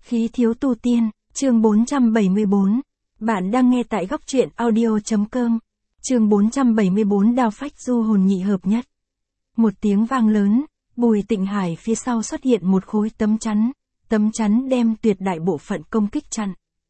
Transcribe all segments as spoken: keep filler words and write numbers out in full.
Khí thiếu tu tiên, chương bốn trăm bảy mươi bốn. Bạn đang nghe tại góc truyện audio.com. Chương bốn trăm bảy mươi bốn đao phách du hồn nhị hợp nhất. Một tiếng vang lớn, Bùi Tịnh Hải phía sau xuất hiện một khối tấm chắn, tấm chắn đem tuyệt đại bộ phận công kích chặn.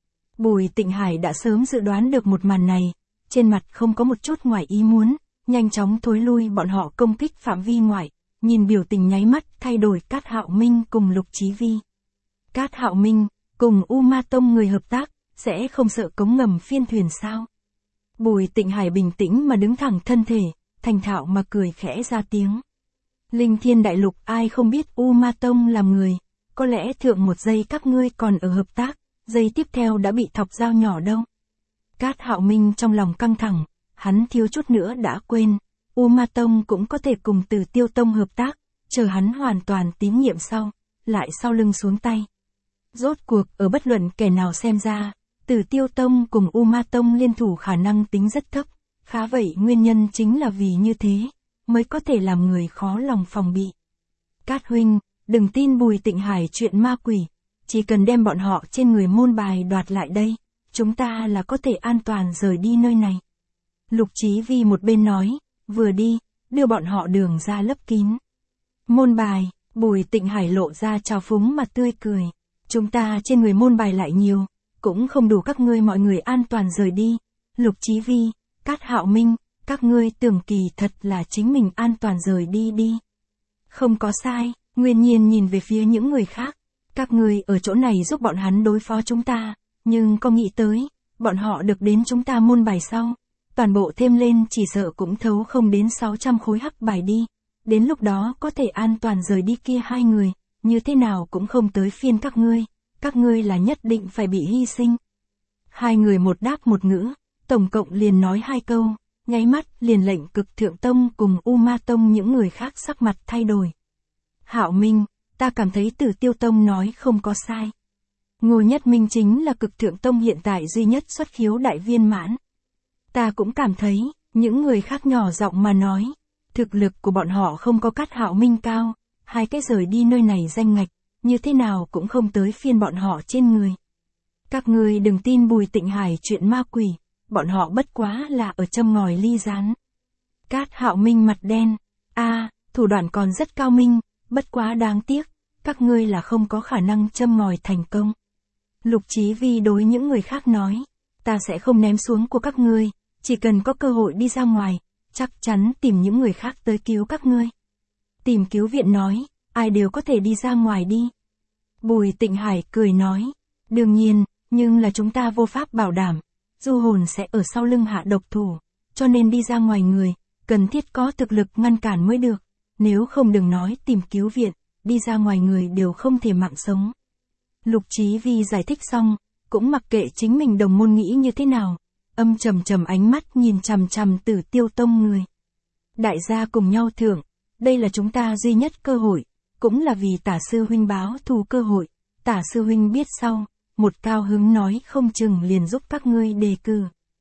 Bùi Tịnh Hải đã sớm dự đoán được một màn này, trên mặt không có một chút ngoài ý muốn, nhanh chóng thối lui bọn họ công kích phạm vi ngoại, nhìn biểu tình nháy mắt thay đổi Cát Hạo Minh cùng Lục Chí Vi. Cát Hạo Minh, cùng U Ma Tông người hợp tác, sẽ không sợ cống ngầm phiên thuyền sao? Bùi Tịnh Hải bình tĩnh mà đứng thẳng thân thể, thành thạo mà cười khẽ ra tiếng. Linh Thiên Đại Lục ai không biết U Ma Tông làm người, có lẽ thượng một giây các ngươi còn ở hợp tác, giây tiếp theo đã bị thọc dao nhỏ đâu. Cát Hạo Minh trong lòng căng thẳng, hắn thiếu chút nữa đã quên, U Ma Tông cũng có thể cùng Tử Tiêu Tông hợp tác, chờ hắn hoàn toàn tín nhiệm sau, lại sau lưng xuống tay. Rốt cuộc ở bất luận kẻ nào xem ra, Tử Tiêu Tông cùng U Ma Tông liên thủ khả năng tính rất thấp, khá vậy nguyên nhân chính là vì như thế, mới có thể làm người khó lòng phòng bị. Cát huynh, đừng tin Bùi Tịnh Hải chuyện ma quỷ, chỉ cần đem bọn họ trên người môn bài đoạt lại đây, chúng ta là có thể an toàn rời đi nơi này. Lục Chí Vi một bên nói, vừa đi, đưa bọn họ đường ra lấp kín. Môn bài, Bùi Tịnh Hải lộ ra trào phúng mà tươi cười. Chúng ta trên người môn bài lại nhiều, cũng không đủ các ngươi mọi người an toàn rời đi. Lục Chí Vi, Cát Hạo Minh, các ngươi tưởng kỳ thật là chính mình an toàn rời đi đi. Không có sai, Nguyên Nhiên nhìn về phía những người khác. Các ngươi ở chỗ này giúp bọn hắn đối phó chúng ta, nhưng có nghĩ tới, bọn họ được đến chúng ta môn bài sau. Toàn bộ thêm lên chỉ sợ cũng thấu không đến sáu trăm khối hắc bài đi. Đến lúc đó có thể an toàn rời đi kia hai người, như thế nào cũng không tới phiên các ngươi. Các ngươi là nhất định phải bị hy sinh. Hai người một đáp một ngữ, tổng cộng liền nói hai câu, nháy mắt liền lệnh Cực Thượng Tông cùng U Ma Tông những người khác sắc mặt thay đổi. Hạo Minh, ta cảm thấy Tử Tiêu Tông nói không có sai. Ngô Nhất Minh chính là Cực Thượng Tông hiện tại duy nhất xuất khiếu đại viên mãn. Ta cũng cảm thấy, những người khác nhỏ giọng mà nói, thực lực của bọn họ không có Cát Hạo Minh cao, hai cái rời đi nơi này danh ngạch, như thế nào cũng không tới phiên bọn họ trên người. Các ngươi đừng tin Bùi Tịnh Hải chuyện ma quỷ, bọn họ bất quá là ở châm ngòi ly gián. Cát Hạo Minh mặt đen, a, à, thủ đoạn còn rất cao minh, bất quá đáng tiếc, các ngươi là không có khả năng châm ngòi thành công. Lục Chí Vi đối những người khác nói, ta sẽ không ném xuống của các ngươi, chỉ cần có cơ hội đi ra ngoài, chắc chắn tìm những người khác tới cứu các ngươi. Tìm cứu viện nói, ai đều có thể đi ra ngoài đi. Bùi Tịnh Hải cười nói, đương nhiên, nhưng là chúng ta vô pháp bảo đảm, du hồn sẽ ở sau lưng hạ độc thủ, cho nên đi ra ngoài người, cần thiết có thực lực ngăn cản mới được, nếu không đừng nói tìm cứu viện, đi ra ngoài người đều không thể mạng sống. Lục Chí Vi giải thích xong, cũng mặc kệ chính mình đồng môn nghĩ như thế nào, âm trầm trầm ánh mắt nhìn chằm chằm Tử Tiêu Tông người. Đại gia cùng nhau thưởng, đây là chúng ta duy nhất cơ hội, cũng là vì Tả sư huynh báo thù cơ hội. Tả sư huynh biết sau, một cao hứng nói không chừng liền giúp các ngươi đề cử.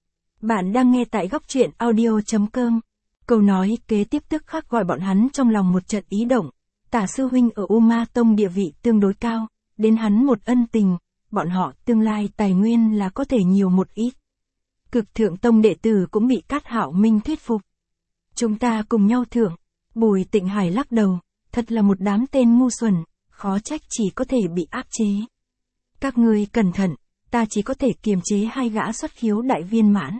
Bạn đang nghe tại góc truyện audio.com. Câu nói kế tiếp tức khắc gọi bọn hắn trong lòng một trận ý động. Tả sư huynh ở U Ma Tông địa vị tương đối cao, đến hắn một ân tình, bọn họ tương lai tài nguyên là có thể nhiều một ít. Cực Thượng Tông đệ tử cũng bị Cát Hạo Minh thuyết phục. Chúng ta cùng nhau thưởng. Bùi Tịnh Hải lắc đầu, thật là một đám tên ngu xuẩn, khó trách chỉ có thể bị áp chế. Các ngươi cẩn thận, ta chỉ có thể kiềm chế hai gã xuất khiếu đại viên mãn.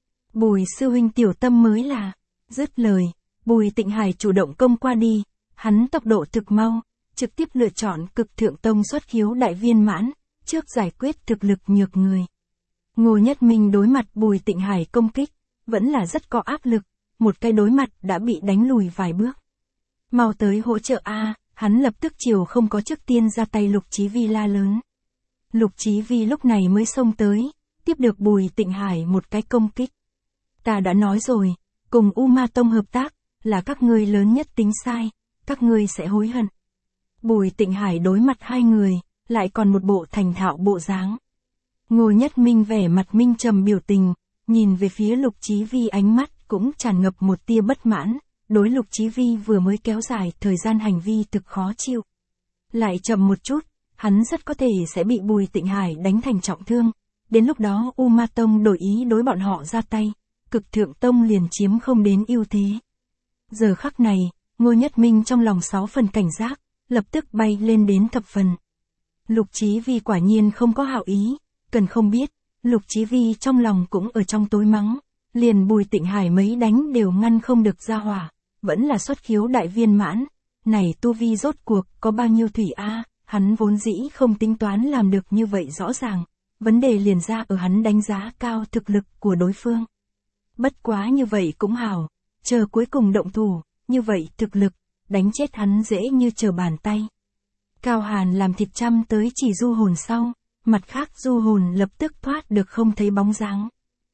Bùi sư huynh tiểu tâm mới là. Dứt lời, Bùi Tịnh Hải chủ động công qua đi, hắn tốc độ thực mau, trực tiếp lựa chọn Cực Thượng Tông xuất khiếu đại viên mãn, trước giải quyết thực lực nhược người. Ngô Nhất Minh đối mặt Bùi Tịnh Hải công kích, vẫn là rất có áp lực, một cái đối mặt đã bị đánh lùi vài bước. Mau tới hỗ trợ a, hắn lập tức chiều không có trước tiên ra tay Lục Chí Vi la lớn. Lục Chí Vi lúc này mới xông tới, tiếp được Bùi Tịnh Hải một cái công kích. Ta đã nói rồi, cùng U Ma Tông hợp tác, là các ngươi lớn nhất tính sai, các ngươi sẽ hối hận. Bùi Tịnh Hải đối mặt hai người, lại còn một bộ thành thạo bộ dáng. Ngô Nhất Minh vẻ mặt minh trầm biểu tình, nhìn về phía Lục Chí Vi ánh mắt cũng tràn ngập một tia bất mãn, đối Lục Chí Vi vừa mới kéo dài thời gian hành vi thực khó chịu. Lại chậm một chút, hắn rất có thể sẽ bị Bùi Tịnh Hải đánh thành trọng thương. Đến lúc đó U Ma Tông đổi ý đối bọn họ ra tay, Cực Thượng Tông liền chiếm không đến ưu thế. Giờ khắc này, Ngô Nhất Minh trong lòng sáu phần cảnh giác, lập tức bay lên đến thập phần. Lục Chí Vi quả nhiên không có hảo ý, cần không biết, Lục Chí Vi trong lòng cũng ở trong tối mắng, liền Bùi Tịnh Hải mấy đánh đều ngăn không được ra hỏa, vẫn là xuất khiếu đại viên mãn, này tu vi rốt cuộc có bao nhiêu thủy a, hắn vốn dĩ không tính toán làm được như vậy rõ ràng, vấn đề liền ra ở hắn đánh giá cao thực lực của đối phương. Bất quá như vậy cũng hảo, chờ cuối cùng động thủ, như vậy thực lực, đánh chết hắn dễ như trở bàn tay. Cao Hàn làm thịt trăm tới chỉ du hồn sau, mặt khác du hồn lập tức thoát được không thấy bóng dáng.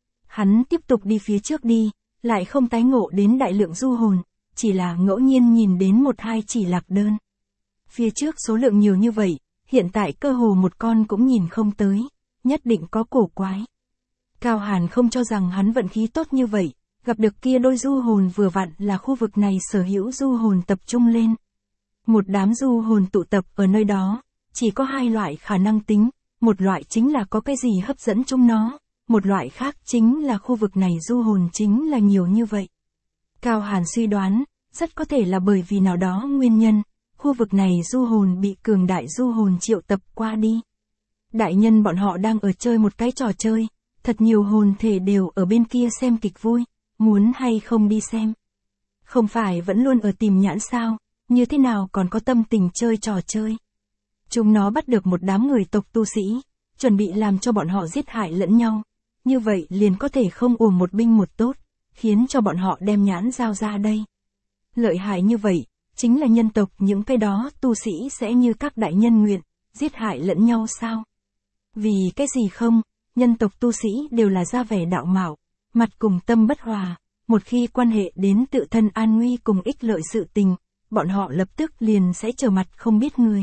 Hắn tiếp tục đi phía trước đi, lại không tái ngộ đến đại lượng du hồn, chỉ là ngẫu nhiên nhìn đến một hai chỉ lạc đơn. Phía trước số lượng nhiều như vậy, hiện tại cơ hồ một con cũng nhìn không tới, nhất định có cổ quái. Cao Hàn không cho rằng hắn vận khí tốt như vậy, gặp được kia đôi du hồn vừa vặn là khu vực này sở hữu du hồn tập trung lên. Một đám du hồn tụ tập ở nơi đó, chỉ có hai loại khả năng tính, một loại chính là có cái gì hấp dẫn chúng nó, một loại khác chính là khu vực này du hồn chính là nhiều như vậy. Cao Hàn suy đoán, rất có thể là bởi vì nào đó nguyên nhân, khu vực này du hồn bị cường đại du hồn triệu tập qua đi. Đại nhân bọn họ đang ở chơi một cái trò chơi, thật nhiều hồn thể đều ở bên kia xem kịch vui, muốn hay không đi xem. Không phải vẫn luôn ở tìm nhãn sao, như thế nào còn có tâm tình chơi trò chơi. Chúng nó bắt được một đám người tộc tu sĩ, chuẩn bị làm cho bọn họ giết hại lẫn nhau. Như vậy liền có thể không uổng một binh một tốt, khiến cho bọn họ đem nhãn giao ra đây. Lợi hại như vậy, chính là nhân tộc những cái đó tu sĩ sẽ như các đại nhân nguyện, giết hại lẫn nhau sao? Vì cái gì không, nhân tộc tu sĩ đều là ra vẻ đạo mạo, mặt cùng tâm bất hòa, một khi quan hệ đến tự thân an nguy cùng ích lợi sự tình, bọn họ lập tức liền sẽ trở mặt không biết người.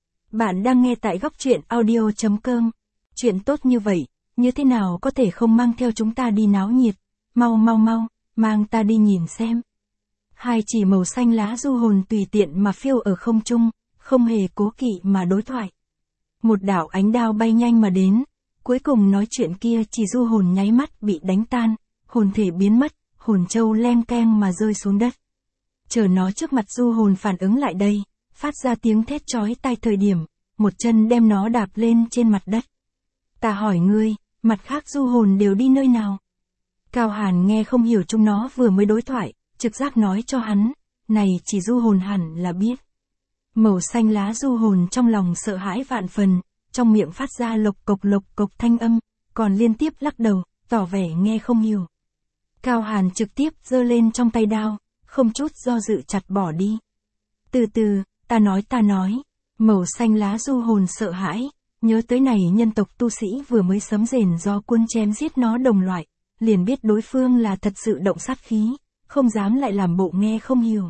Bạn đang nghe tại góc truyện audio chấm com. Chuyện tốt như vậy, như thế nào có thể không mang theo chúng ta đi náo nhiệt, mau mau mau, mang ta đi nhìn xem. Hai chỉ màu xanh lá du hồn tùy tiện mà phiêu ở không trung, không hề cố kỵ mà đối thoại. Một đạo ánh đao bay nhanh mà đến, cuối cùng nói chuyện kia chỉ du hồn nháy mắt bị đánh tan, hồn thể biến mất, hồn châu len keng mà rơi xuống đất. Chờ nó trước mặt du hồn phản ứng lại đây, phát ra tiếng thét chói tai thời điểm, một chân đem nó đạp lên trên mặt đất. Ta hỏi ngươi, mặt khác du hồn đều đi nơi nào? Cao Hàn nghe không hiểu chúng nó vừa mới đối thoại, trực giác nói cho hắn, này chỉ du hồn hẳn là biết. Màu xanh lá du hồn trong lòng sợ hãi vạn phần, trong miệng phát ra lộc cộc lộc cộc thanh âm, còn liên tiếp lắc đầu, tỏ vẻ nghe không hiểu. Cao Hàn trực tiếp giơ lên trong tay đao, không chút do dự chặt bỏ đi. Từ từ, ta nói ta nói, màu xanh lá du hồn sợ hãi, nhớ tới này nhân tộc tu sĩ vừa mới sấm rền do quân chém giết nó đồng loại, liền biết đối phương là thật sự động sát khí, không dám lại làm bộ nghe không hiểu.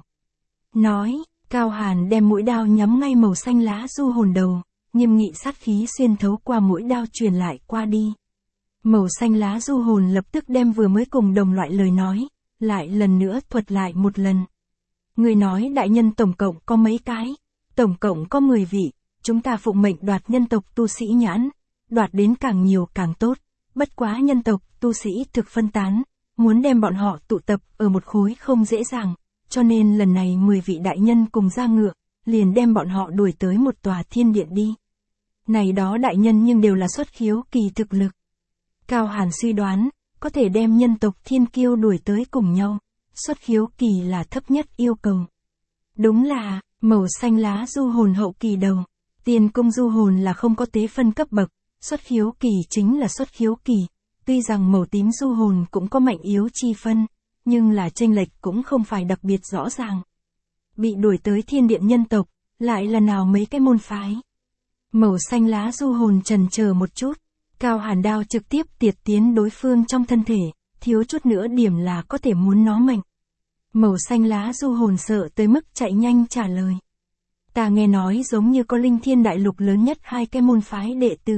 Nói, Cao Hàn đem mũi đao nhắm ngay màu xanh lá du hồn đầu, nghiêm nghị sát khí xuyên thấu qua mũi đao truyền lại qua đi. Màu xanh lá du hồn lập tức đem vừa mới cùng đồng loại lời nói, lại lần nữa thuật lại một lần. Người nói đại nhân tổng cộng có mấy cái, tổng cộng có mười vị, chúng ta phụng mệnh đoạt nhân tộc tu sĩ nhãn, đoạt đến càng nhiều càng tốt, bất quá nhân tộc tu sĩ thực phân tán, muốn đem bọn họ tụ tập ở một khối không dễ dàng, cho nên lần này mười vị đại nhân cùng ra ngựa, liền đem bọn họ đuổi tới một tòa thiên điện đi. Này đó đại nhân nhưng đều là xuất khiếu kỳ thực lực. Cao Hàn suy đoán, có thể đem nhân tộc thiên kiêu đuổi tới cùng nhau, xuất khiếu kỳ là thấp nhất yêu cầu. Đúng là, màu xanh lá du hồn hậu kỳ đầu, tiền cung du hồn là không có tế phân cấp bậc, xuất khiếu kỳ chính là xuất khiếu kỳ, tuy rằng màu tím du hồn cũng có mạnh yếu chi phân, nhưng là chênh lệch cũng không phải đặc biệt rõ ràng. Bị đuổi tới thiên điện nhân tộc, lại là nào mấy cái môn phái. Màu xanh lá du hồn trần chờ một chút, Cao Hàn đao trực tiếp tiệt tiến đối phương trong thân thể, thiếu chút nữa điểm là có thể muốn nó mệnh. Màu xanh lá du hồn sợ tới mức chạy nhanh trả lời. Ta nghe nói giống như có linh thiên đại lục lớn nhất hai cái môn phái đệ tử.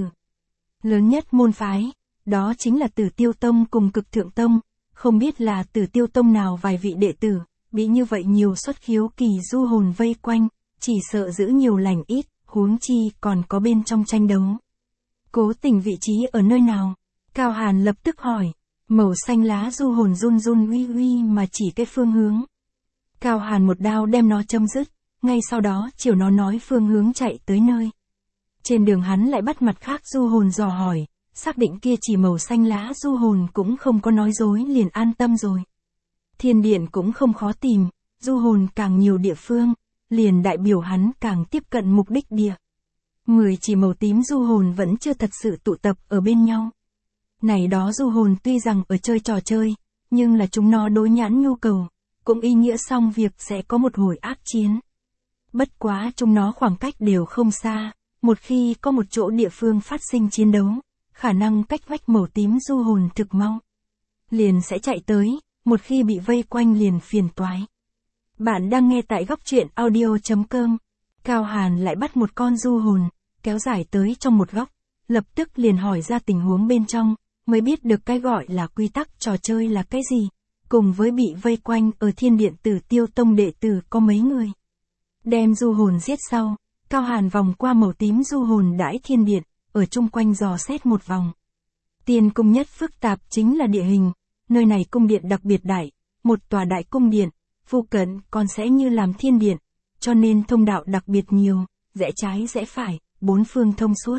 Lớn nhất môn phái, đó chính là Tử Tiêu Tông cùng Cực Thượng Tông, không biết là Tử Tiêu Tông nào vài vị đệ tử, bị như vậy nhiều xuất khiếu kỳ du hồn vây quanh, chỉ sợ giữ nhiều lành ít, huống chi còn có bên trong tranh đấu. Cố Tình vị trí ở nơi nào? Cao Hàn lập tức hỏi. Màu xanh lá du hồn run run uy uy mà chỉ cái phương hướng. Cao Hàn một đao đem nó châm dứt, ngay sau đó chiều nó nói phương hướng chạy tới nơi. Trên đường hắn lại bắt mặt khác du hồn dò hỏi, xác định kia chỉ màu xanh lá du hồn cũng không có nói dối liền an tâm rồi. Thiên điện cũng không khó tìm, du hồn càng nhiều địa phương, liền đại biểu hắn càng tiếp cận mục đích địa. Mười chỉ màu tím du hồn vẫn chưa thật sự tụ tập ở bên nhau. Này đó du hồn tuy rằng ở chơi trò chơi, nhưng là chúng nó đối nhãn nhu cầu, cũng ý nghĩa xong việc sẽ có một hồi ác chiến. Bất quá chúng nó khoảng cách đều không xa, một khi có một chỗ địa phương phát sinh chiến đấu, khả năng cách vách màu tím du hồn thực mau. Liền sẽ chạy tới, một khi bị vây quanh liền phiền toái. Bạn đang nghe tại góc truyện audio chấm com. Cao Hàn lại bắt một con du hồn, kéo dài tới trong một góc, lập tức liền hỏi ra tình huống bên trong, mới biết được cái gọi là quy tắc trò chơi là cái gì, cùng với bị vây quanh ở thiên điện Tử Tiêu Tông đệ tử có mấy người. Đem du hồn giết sau, Cao Hàn vòng qua màu tím du hồn đãi thiên điện, ở chung quanh dò xét một vòng. Tiên cung nhất phức tạp chính là địa hình, nơi này cung điện đặc biệt đại, một tòa đại cung điện, phụ cận còn sẽ như làm thiên điện, cho nên thông đạo đặc biệt nhiều, rẽ trái rẽ phải, bốn phương thông suốt.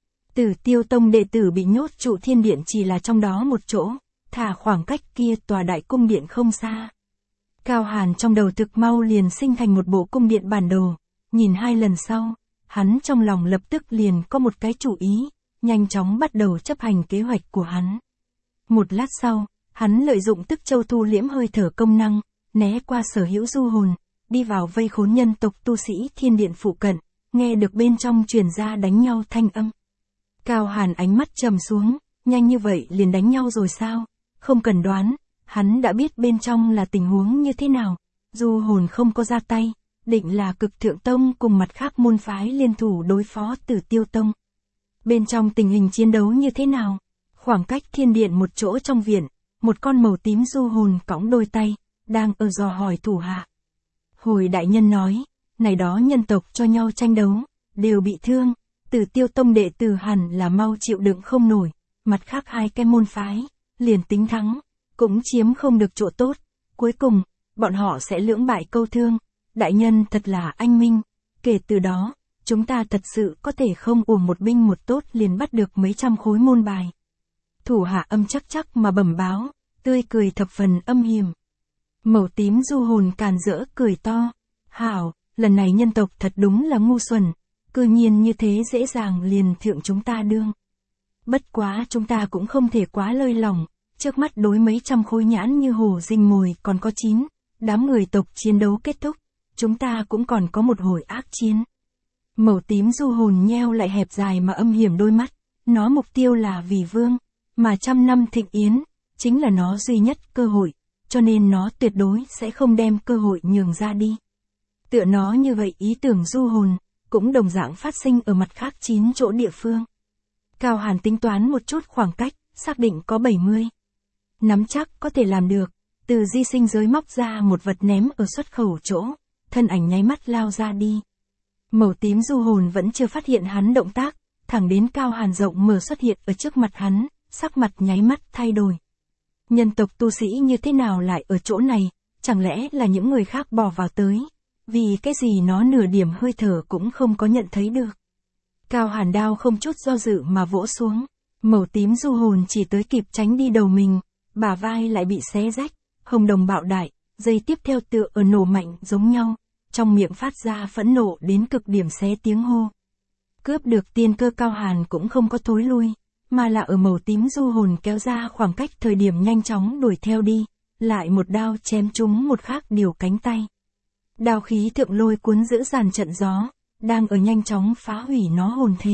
Tử Tiêu Tông đệ tử bị nhốt trụ thiên điện chỉ là trong đó một chỗ, thả khoảng cách kia tòa đại cung điện không xa. Cao Hàn trong đầu thực mau liền sinh thành một bộ cung điện bản đồ, nhìn hai lần sau, hắn trong lòng lập tức liền có một cái chủ ý, nhanh chóng bắt đầu chấp hành kế hoạch của hắn. Một lát sau, hắn lợi dụng tức châu thu liễm hơi thở công năng, né qua sở hữu du hồn, đi vào vây khốn nhân tộc tu sĩ thiên điện phụ cận, nghe được bên trong truyền ra đánh nhau thanh âm. Cao Hàn ánh mắt trầm xuống, nhanh như vậy liền đánh nhau rồi sao? Không cần đoán, hắn đã biết bên trong là tình huống như thế nào. Du hồn không có ra tay, định là Cực Thượng Tông cùng mặt khác môn phái liên thủ đối phó Tử Tiêu Tông. Bên trong tình hình chiến đấu như thế nào? Khoảng cách thiên điện một chỗ trong viện, một con màu tím du hồn cõng đôi tay, đang ở dò hỏi thủ hạ. Hồi đại nhân nói, này đó nhân tộc cho nhau tranh đấu, đều bị thương, Tử Tiêu Tông đệ tử hẳn là mau chịu đựng không nổi, mặt khác hai cái môn phái, liền tính thắng, cũng chiếm không được chỗ tốt, cuối cùng, bọn họ sẽ lưỡng bại câu thương, đại nhân thật là anh minh, kể từ đó, chúng ta thật sự có thể không uổng một binh một tốt liền bắt được mấy trăm khối môn bài. Thủ hạ âm chắc chắc mà bẩm báo, tươi cười thập phần âm hiểm. Màu tím du hồn càn rỡ cười to, hảo, lần này nhân tộc thật đúng là ngu xuẩn, cư nhiên như thế dễ dàng liền thượng chúng ta đương. Bất quá chúng ta cũng không thể quá lơi lỏng, trước mắt đối mấy trăm khối nhãn như hồ rình mồi còn có chín, đám người tộc chiến đấu kết thúc, chúng ta cũng còn có một hồi ác chiến. Màu tím du hồn nheo lại hẹp dài mà âm hiểm đôi mắt, nó mục tiêu là vì vương, mà trăm năm thịnh yến, chính là nó duy nhất cơ hội, cho nên nó tuyệt đối sẽ không đem cơ hội nhường ra đi. Tựa nó như vậy ý tưởng du hồn, cũng đồng dạng phát sinh ở mặt khác chín chỗ địa phương. Cao Hàn tính toán một chút khoảng cách, xác định có bảy mươi. Nắm chắc có thể làm được, từ di sinh giới móc ra một vật ném ở xuất khẩu chỗ, thân ảnh nháy mắt lao ra đi. Màu tím du hồn vẫn chưa phát hiện hắn động tác, thẳng đến Cao Hàn rộng mở xuất hiện ở trước mặt hắn, sắc mặt nháy mắt thay đổi. Nhân tộc tu sĩ như thế nào lại ở chỗ này, chẳng lẽ là những người khác bỏ vào tới, vì cái gì nó nửa điểm hơi thở cũng không có nhận thấy được. Cao Hàn đao không chút do dự mà vỗ xuống, màu tím du hồn chỉ tới kịp tránh đi đầu mình, bả vai lại bị xé rách, hồng đồng bạo đại, dây tiếp theo tựa ở nổ mạnh giống nhau, trong miệng phát ra phẫn nộ đến cực điểm xé tiếng hô. Cướp được tiên cơ Cao Hàn cũng không có thối lui, mà là ở màu tím du hồn kéo ra khoảng cách thời điểm nhanh chóng đuổi theo đi, lại một đao chém trúng một khác điều cánh tay. Đao khí thượng lôi cuốn giữ dàn trận gió, đang ở nhanh chóng phá hủy nó hồn thể.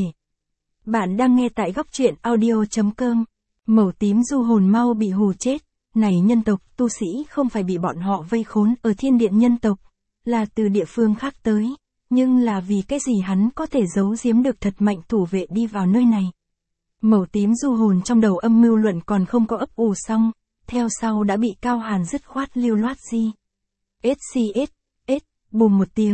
Bạn đang nghe tại góc truyện audio chấm com. Màu tím du hồn mau bị hù chết, này nhân tộc tu sĩ không phải bị bọn họ vây khốn ở thiên điện nhân tộc, là từ địa phương khác tới, nhưng là vì cái gì hắn có thể giấu giếm được thật mạnh thủ vệ đi vào nơi này. Màu tím du hồn trong đầu âm mưu luận còn không có ấp ủ xong, theo sau đã bị Cao Hàn dứt khoát lưu loát di. ét xê ét, S, bùm một tiếng,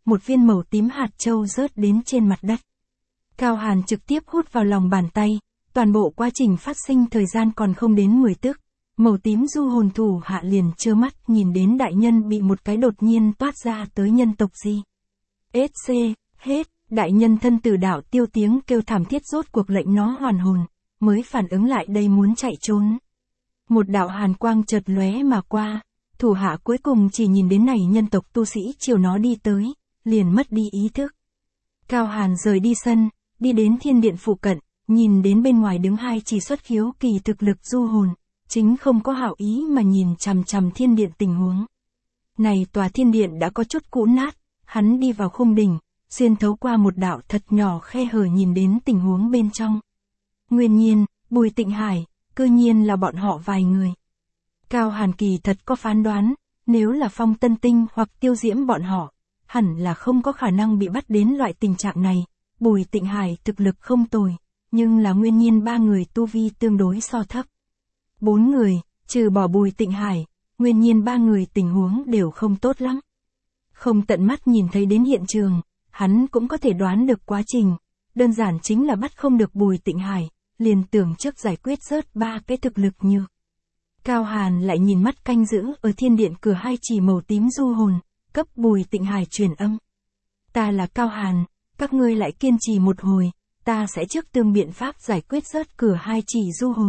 một viên màu tím hạt châu rớt đến trên mặt đất. Cao Hàn trực tiếp hút vào lòng bàn tay, toàn bộ quá trình phát sinh thời gian còn không đến mười tức. Màu tím du hồn thủ hạ liền trơ mắt nhìn đến đại nhân bị một cái đột nhiên toát ra tới nhân tộc gì. ét xê, hết, đại nhân thân tử đạo tiêu tiếng kêu thảm thiết rốt cuộc lệnh nó hoàn hồn, mới phản ứng lại đây muốn chạy trốn. Một đạo hàn quang chợt lóe mà qua, thủ hạ cuối cùng chỉ nhìn đến này nhân tộc tu sĩ chiều nó đi tới, liền mất đi ý thức. Cao Hàn rời đi sân, đi đến thiên điện phụ cận, nhìn đến bên ngoài đứng hai chỉ xuất khiếu kỳ thực lực du hồn, chính không có hảo ý mà nhìn chằm chằm thiên điện tình huống. Này tòa thiên điện đã có chút cũ nát, hắn đi vào khung đỉnh, xuyên thấu qua một đạo thật nhỏ khe hở nhìn đến tình huống bên trong. Nguyên nhiên, Bùi Tịnh Hải, cư nhiên là bọn họ vài người. Cao Hàn kỳ thật có phán đoán, nếu là Phong Tân Tinh hoặc Tiêu Diễm bọn họ, hẳn là không có khả năng bị bắt đến loại tình trạng này. Bùi Tịnh Hải thực lực không tồi, nhưng là nguyên nhiên ba người tu vi tương đối so thấp. Bốn người, trừ bỏ Bùi Tịnh Hải, nguyên nhiên ba người tình huống đều không tốt lắm. Không tận mắt nhìn thấy đến hiện trường, hắn cũng có thể đoán được quá trình, đơn giản chính là bắt không được Bùi Tịnh Hải, liền tưởng trước giải quyết rớt ba cái thực lực nhược. Cao Hàn lại nhìn mắt canh giữ ở thiên điện cửa hai chỉ màu tím du hồn, cấp Bùi Tịnh Hải truyền âm. Ta là Cao Hàn, các ngươi lại kiên trì một hồi, ta sẽ trước tương biện pháp giải quyết rớt cửa hai chỉ du hồn.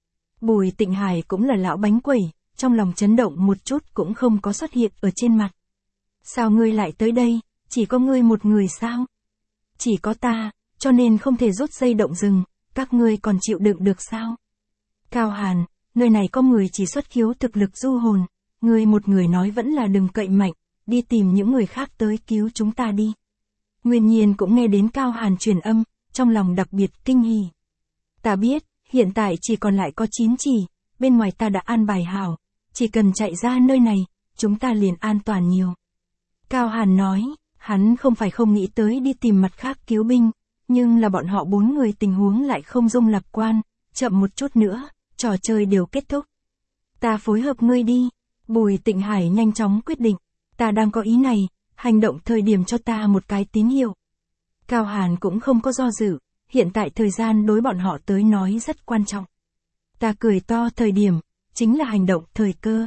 Bùi Tịnh Hải cũng là lão bánh quẩy, trong lòng chấn động một chút cũng không có xuất hiện ở trên mặt. Sao ngươi lại tới đây, chỉ có ngươi một người sao? Chỉ có ta, cho nên không thể rút dây động rừng, các ngươi còn chịu đựng được sao? Cao Hàn, nơi này có người chỉ xuất khiếu thực lực du hồn, ngươi một người nói vẫn là đừng cậy mạnh, đi tìm những người khác tới cứu chúng ta đi. Nguyên nhiên cũng nghe đến Cao Hàn truyền âm, trong lòng đặc biệt kinh hỉ. Ta biết, hiện tại chỉ còn lại có chín chỉ, bên ngoài ta đã an bài hảo, chỉ cần chạy ra nơi này, chúng ta liền an toàn nhiều. Cao Hàn nói, hắn không phải không nghĩ tới đi tìm mặt khác cứu binh, nhưng là bọn họ bốn người tình huống lại không dung lạc quan, chậm một chút nữa, trò chơi đều kết thúc. Ta phối hợp ngươi đi, Bùi Tịnh Hải nhanh chóng quyết định, ta đang có ý này, hành động thời điểm cho ta một cái tín hiệu. Cao Hàn cũng không có do dự, hiện tại thời gian đối bọn họ tới nói rất quan trọng. Ta cười to thời điểm, chính là hành động thời cơ.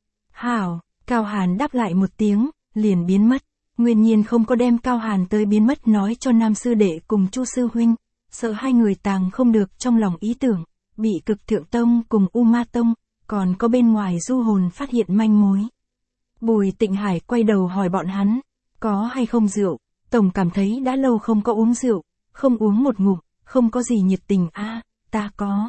Hảo, Cao Hàn đáp lại một tiếng, liền biến mất. Nguyên nhiên không có đem Cao Hàn tới biến mất nói cho Nam Sư Đệ cùng Chu Sư Huynh, sợ hai người tàng không được trong lòng ý tưởng, bị Cực Thượng Tông cùng U Ma Tông, còn có bên ngoài du hồn phát hiện manh mối. Bùi Tịnh Hải quay đầu hỏi bọn hắn, có hay không rượu, tổng cảm thấy đã lâu không có uống rượu, không uống một ngụm, không có gì nhiệt tình a, à, ta có.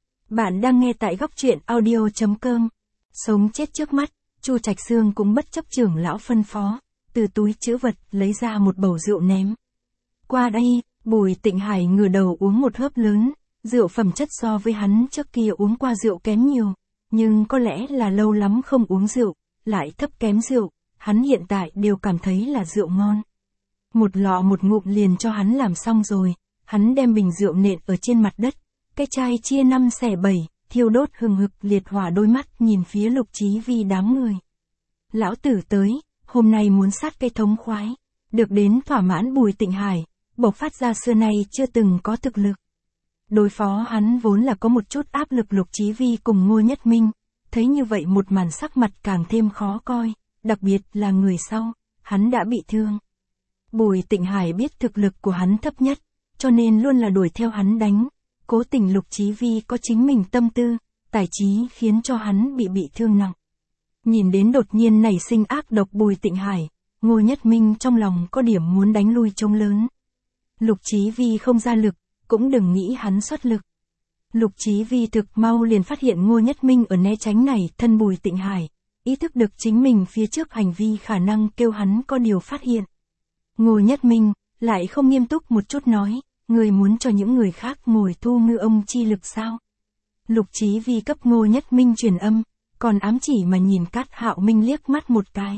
Bạn đang nghe tại góc truyện audio chấm com. Sống chết trước mắt, Chu Trạch Xương cũng bất chấp trưởng lão phân phó, từ túi trữ vật lấy ra một bầu rượu ném. Qua đây, Bùi Tịnh Hải ngửa đầu uống một hớp lớn, rượu phẩm chất so với hắn trước kia uống qua rượu kém nhiều, nhưng có lẽ là lâu lắm không uống rượu, lại thấp kém rượu, hắn hiện tại đều cảm thấy là rượu ngon. Một lọ một ngụm liền cho hắn làm xong rồi, hắn đem bình rượu nện ở trên mặt đất, cái chai chia năm xẻ bảy, thiêu đốt hừng hực liệt hỏa đôi mắt nhìn phía Lục Chí Vi đám người. Lão tử tới, hôm nay muốn sát cây thống khoái, được đến thỏa mãn Bùi Tịnh Hải, bộc phát ra xưa nay chưa từng có thực lực. Đối phó hắn vốn là có một chút áp lực Lục Chí Vi cùng Ngô Nhất Minh, thấy như vậy một màn sắc mặt càng thêm khó coi, đặc biệt là người sau, hắn đã bị thương. Bùi Tịnh Hải biết thực lực của hắn thấp nhất, cho nên luôn là đuổi theo hắn đánh, cố tình Lục Chí Vi có chính mình tâm tư, tài trí khiến cho hắn bị bị thương nặng. Nhìn đến đột nhiên nảy sinh ác độc Bùi Tịnh Hải, Ngô Nhất Minh trong lòng có điểm muốn đánh lui trông lớn. Lục Chí Vi không ra lực, cũng đừng nghĩ hắn xuất lực. Lục Chí Vi thực mau liền phát hiện Ngô Nhất Minh ở né tránh này thân Bùi Tịnh Hải, ý thức được chính mình phía trước hành vi khả năng kêu hắn có điều phát hiện. Ngô Nhất Minh lại không nghiêm túc một chút nói, người muốn cho những người khác ngồi thu ngư ông chi lực sao? Lục Chí Vi cấp Ngô Nhất Minh truyền âm, còn ám chỉ mà nhìn Cát Hạo Minh liếc mắt một cái.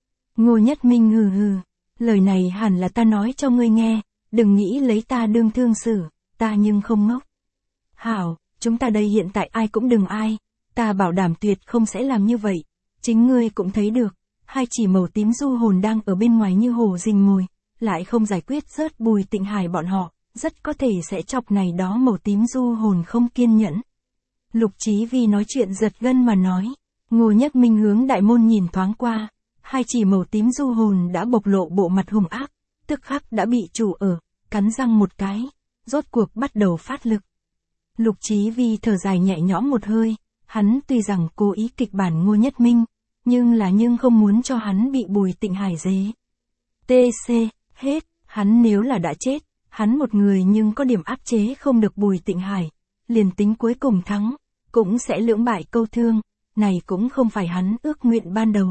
Ngô Nhất Minh hừ hừ, lời này hẳn là ta nói cho ngươi nghe, đừng nghĩ lấy ta đương thương xử, ta nhưng không ngốc. Hảo, chúng ta đây hiện tại ai cũng đừng ai, ta bảo đảm tuyệt không sẽ làm như vậy, chính ngươi cũng thấy được, hai chỉ màu tím du hồn đang ở bên ngoài như hổ rình mồi, lại không giải quyết rớt Bùi Tịnh Hải bọn họ, rất có thể sẽ chọc này đó màu tím du hồn không kiên nhẫn. Lục Chí Vi nói chuyện giật gân mà nói, Ngô Nhất Minh hướng đại môn nhìn thoáng qua, hai chỉ màu tím du hồn đã bộc lộ bộ mặt hung ác, tức khắc đã bị chủ ở, cắn răng một cái, rốt cuộc bắt đầu phát lực. Lục Chí Vi thở dài nhẹ nhõm một hơi, hắn tuy rằng cố ý kịch bản Ngô Nhất Minh, nhưng là nhưng không muốn cho hắn bị Bùi Tịnh Hải dế. tê xê, hết, hắn nếu là đã chết, hắn một người nhưng có điểm áp chế không được Bùi Tịnh Hải, liền tính cuối cùng thắng, cũng sẽ lưỡng bại câu thương, này cũng không phải hắn ước nguyện ban đầu.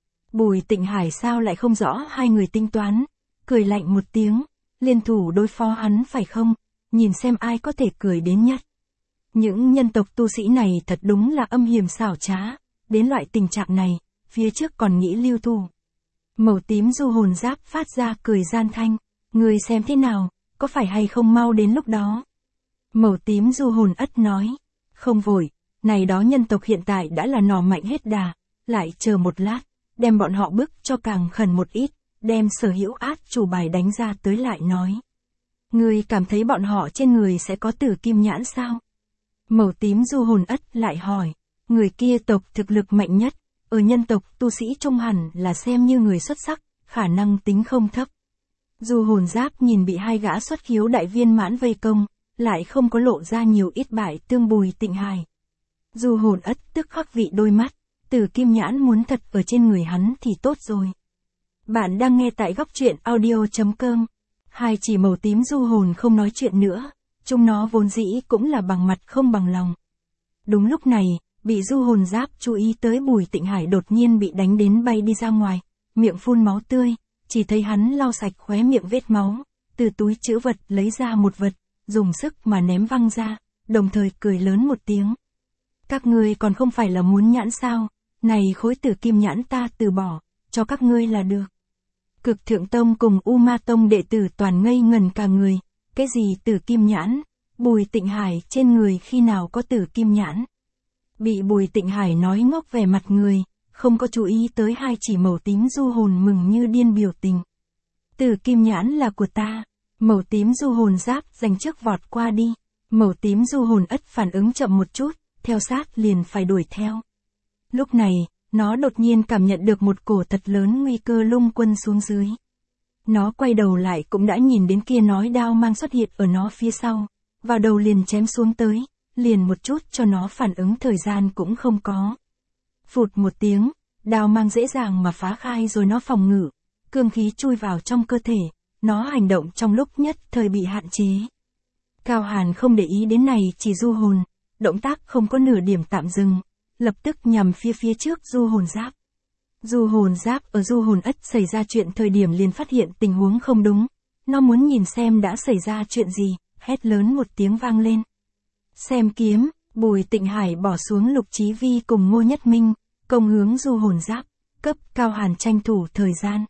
Bùi Tịnh Hải sao lại không rõ hai người tính toán, cười lạnh một tiếng, liên thủ đối phó hắn phải không, nhìn xem ai có thể cười đến nhất. Những nhân tộc tu sĩ này thật đúng là âm hiểm xảo trá, đến loại tình trạng này, phía trước còn nghĩ lưu thủ. Màu tím du hồn giáp phát ra cười gian thanh, người xem thế nào, có phải hay không mau đến lúc đó. Màu tím du hồn ất nói, không vội, này đó nhân tộc hiện tại đã là nỏ mạnh hết đà, lại chờ một lát, đem bọn họ bức cho càng khẩn một ít, đem sở hữu át chủ bài đánh ra tới lại nói. Người cảm thấy bọn họ trên người sẽ có tử kim nhãn sao? Màu tím du hồn ất lại hỏi, người kia tộc thực lực mạnh nhất, ở nhân tộc tu sĩ trung hẳn là xem như người xuất sắc, khả năng tính không thấp. Du hồn giáp nhìn bị hai gã xuất khiếu đại viên mãn vây công, lại không có lộ ra nhiều ít bại tương Bùi Tịnh Hải. Du hồn ất tức khắc vị đôi mắt, tử kim nhãn muốn thật ở trên người hắn thì tốt rồi. Bạn đang nghe tại góc truyện audio.com. Hai chỉ màu tím du hồn không nói chuyện nữa, chúng nó vốn dĩ cũng là bằng mặt không bằng lòng. Đúng lúc này, bị du hồn giáp chú ý tới Bùi Tịnh Hải đột nhiên bị đánh đến bay đi ra ngoài, miệng phun máu tươi, chỉ thấy hắn lau sạch khóe miệng vết máu, từ túi trữ vật lấy ra một vật, dùng sức mà ném văng ra, đồng thời cười lớn một tiếng. Các ngươi còn không phải là muốn nhãn sao, này khối tử kim nhãn ta từ bỏ, cho các ngươi là được. Cực Thượng Tông cùng U Ma Tông đệ tử toàn ngây ngần cả người, cái gì tử kim nhãn, Bùi Tịnh Hải trên người khi nào có tử kim nhãn. Bị Bùi Tịnh Hải nói ngốc vẻ mặt người, không có chú ý tới hai chỉ màu tím du hồn mừng như điên biểu tình. Tử kim nhãn là của ta, màu tím du hồn giáp giành trước vọt qua đi, màu tím du hồn ất phản ứng chậm một chút, theo sát liền phải đuổi theo. Lúc này, nó đột nhiên cảm nhận được một cổ thật lớn nguy cơ lung quân xuống dưới. Nó quay đầu lại cũng đã nhìn đến kia nói đao mang xuất hiện ở nó phía sau, vào đầu liền chém xuống tới, liền một chút cho nó phản ứng thời gian cũng không có. Phụt một tiếng, đao mang dễ dàng mà phá khai rồi nó phòng ngự, cương khí chui vào trong cơ thể, nó hành động trong lúc nhất thời bị hạn chế. Cao Hàn không để ý đến này chỉ du hồn, động tác không có nửa điểm tạm dừng, lập tức nhằm phía phía trước du hồn giáp. Du hồn giáp ở du hồn ất xảy ra chuyện thời điểm liền phát hiện tình huống không đúng, nó muốn nhìn xem đã xảy ra chuyện gì, hét lớn một tiếng vang lên. Xem kiếm, Bùi Tịnh Hải bỏ xuống Lục Chí Vi cùng Ngô Nhất Minh, công hướng du hồn giáp, cấp Cao Hàn tranh thủ thời gian.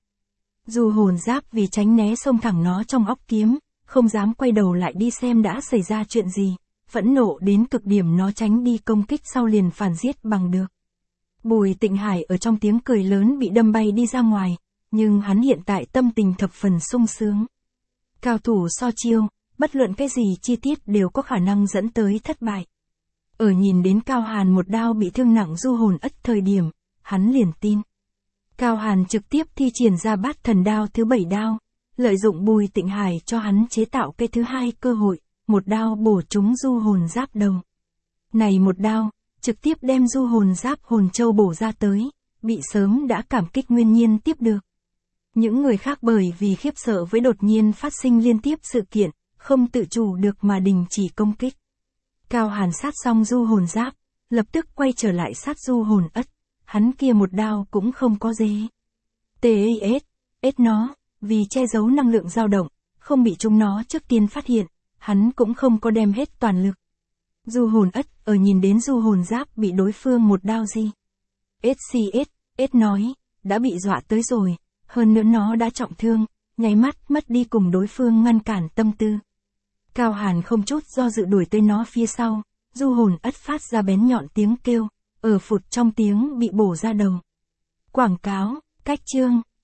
Du hồn giáp vì tránh né xông thẳng nó trong óc kiếm, không dám quay đầu lại đi xem đã xảy ra chuyện gì, phẫn nộ đến cực điểm nó tránh đi công kích sau liền phản giết bằng được. Bùi Tịnh Hải ở trong tiếng cười lớn bị đâm bay đi ra ngoài, nhưng hắn hiện tại tâm tình thập phần sung sướng. Cao thủ so chiêu, bất luận cái gì chi tiết đều có khả năng dẫn tới thất bại. Ở nhìn đến Cao Hàn một đao bị thương nặng du hồn ất thời điểm, hắn liền tin. Cao Hàn trực tiếp thi triển ra bát thần đao thứ bảy đao, lợi dụng Bùi Tịnh Hải cho hắn chế tạo cái thứ hai cơ hội, một đao bổ trúng du hồn giáp đầu. Này một đao, trực tiếp đem du hồn giáp hồn châu bổ ra tới, bị sớm đã cảm kích nguyên nhiên tiếp được. Những người khác bởi vì khiếp sợ với đột nhiên phát sinh liên tiếp sự kiện, không tự chủ được mà đình chỉ công kích. Cao Hàn sát xong du hồn giáp, lập tức quay trở lại sát du hồn ất, hắn kia một đao cũng không có dế. tê ét, ết nó, vì che giấu năng lượng dao động, không bị chúng nó trước tiên phát hiện, hắn cũng không có đem hết toàn lực. Du hồn ất ở nhìn đến du hồn giáp bị đối phương một đao di. ét xê ét, ết nói, đã bị dọa tới rồi, hơn nữa nó đã trọng thương, nháy mắt mất đi cùng đối phương ngăn cản tâm tư. Cao Hàn không chút do dự đuổi tới nó phía sau, du hồn ất phát ra bén nhọn tiếng kêu, ở phụt trong tiếng bị bổ ra đầu. Quảng cáo, Cách chương